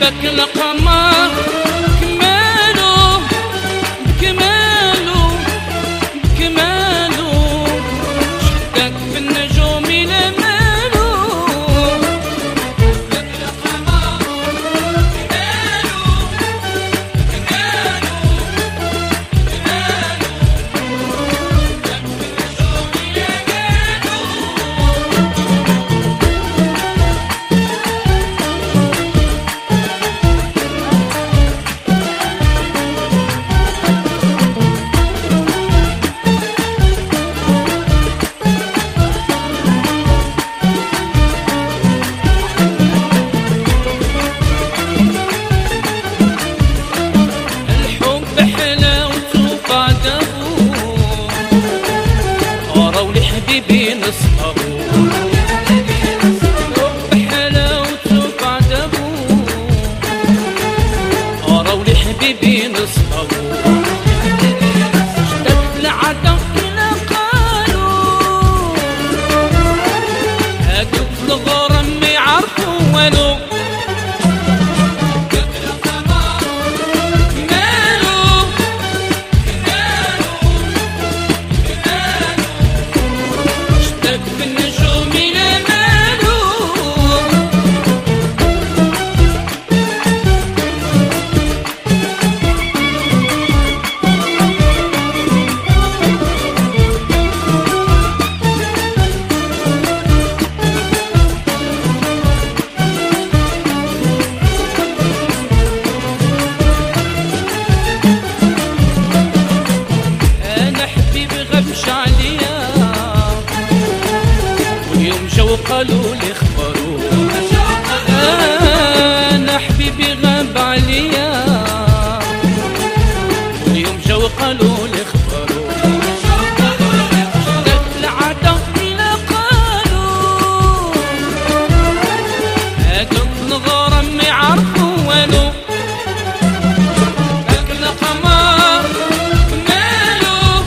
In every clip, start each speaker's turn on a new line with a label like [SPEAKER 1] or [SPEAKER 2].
[SPEAKER 1] ذاك القمر كمالو بكمالو بكمالو شدك في النجوم إلى مالو ذاك القمر كمالو بكمالو بكمالو شدك في النجوم إلى مالو. حبيبي نصحبو بحلاوته بعد ابوه راولي حبيبي نصحبو اشتقت لعدم إلى قالوا هادوك في الغرام ما يعرفوا والو قالوا لي اخبروا انا حبيبي غاب عليا واليوم جاو قالوا لي اخبروا اشتقت العادة إلى قالوا هادوك الغرام ما يعرفوا والو ذاك القمر كمالو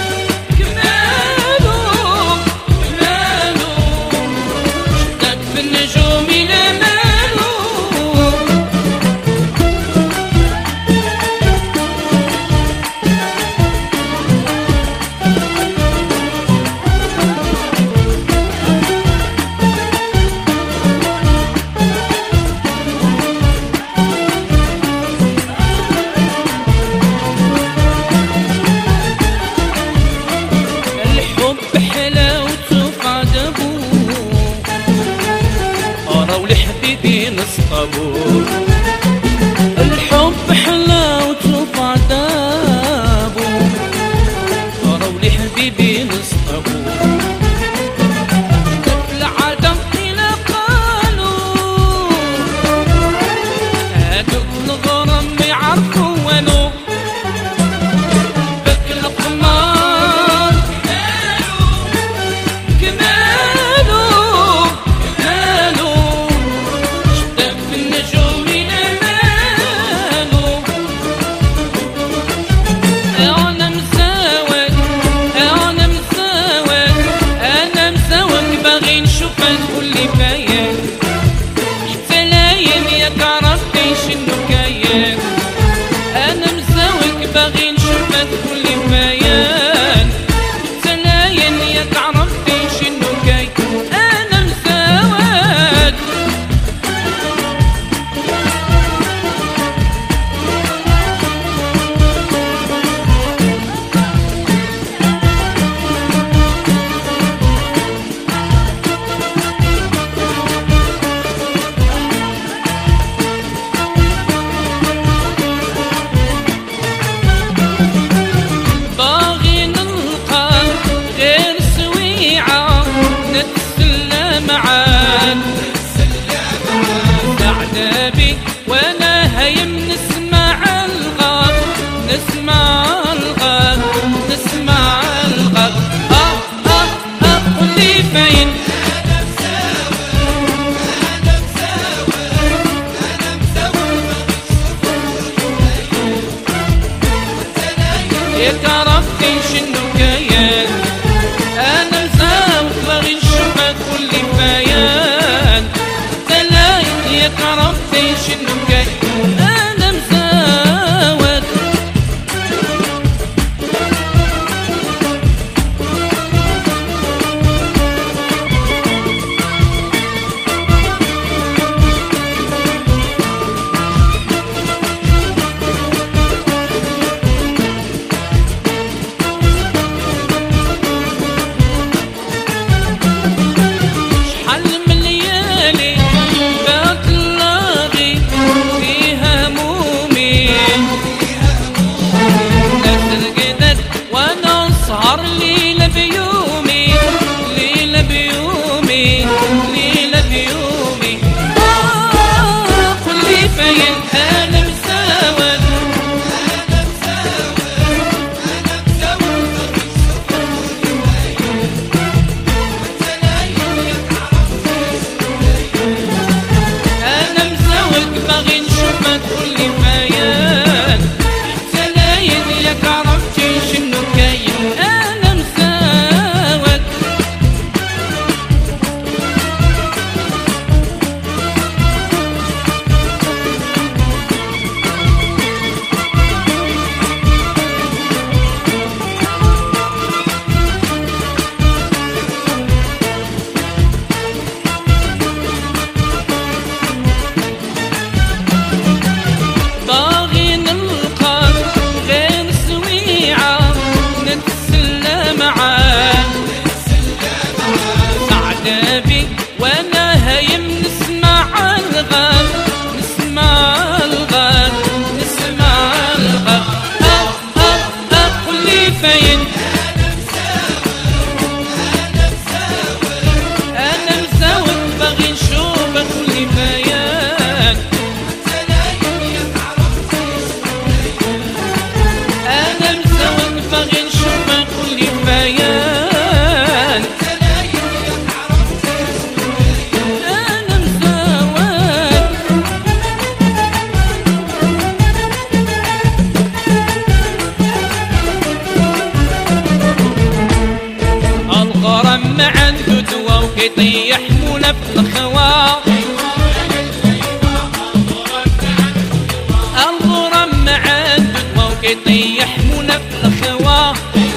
[SPEAKER 1] كمالو كمالو في النجوم إلى مالو الحب حلاوته بعد ابوه راولي حبيبي نصطبو الحب حلاوته بعد ابوه راولي حبيبي نصطبو العادة إلى قالوا هادوك الغرام ما يعرفوا والو ذاك القمر كمالو كمالو شدك في النجوم إلى مالو أنا مساواك أنا مساواك أنا مساواك باغي نشوفك كل فاياك تلاين ياك عرفتي شنو كاين أنا مساواك باغي نشوفك كل فاياك تلاين ياك عرفتي شنو كاين أنا مساواك باغي نلقى غير سويعة نتسلى معاك عذابي وانا هايم نسمع الغاب نسمع الغاب نسمع الغاب قولي فين ياك عرفتي شنو كاين انا مساوك باغي نشوفك كل فايان تلاين ياك عرفتي شنو كاين وكيطيح ملف الخوا الغرام ما عنده دوا وكيطيح ملف الخوا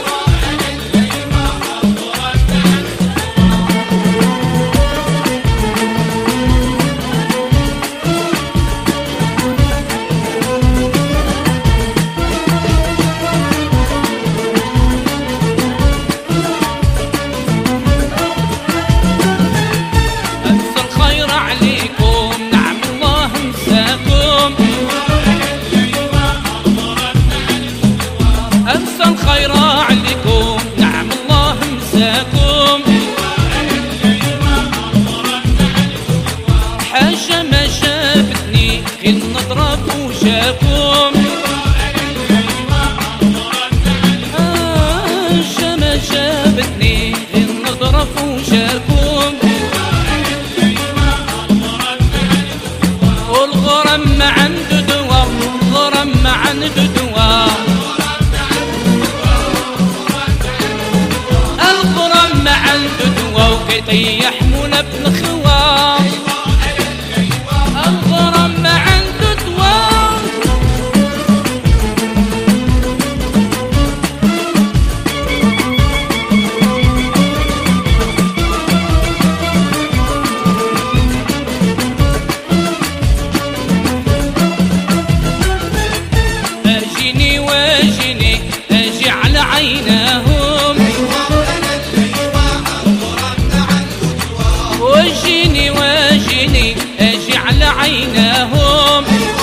[SPEAKER 1] أنسى الخير عليكم نعم الله مساكم حاجة ما شافتني غير نضرب وجاكم حاجة ما شافتني غير نضرب وجاكم والغرام ما عنده دوا الغرام ما عنده دوا وكيطيح ملف الخوا الغرام ما عنده دوا اجيني واجيني اجي على عيناهم واجيني واجيني اجي على عيناهم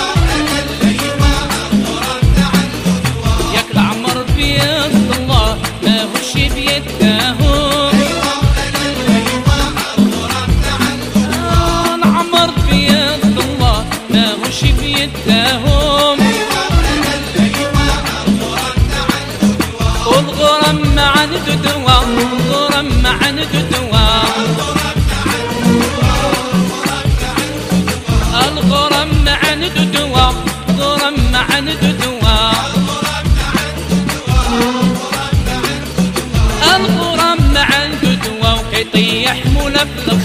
[SPEAKER 1] ياك العمر بيد الله ما هوش بيدهم العمر بيد الله ما هوش بيدهم والغرام ما عنده دوا الغرام ما عنده دوا الغرام ما عنده دوا الغرام ما عنده دوا الغرام ما عنده دوا وكيطيح ملف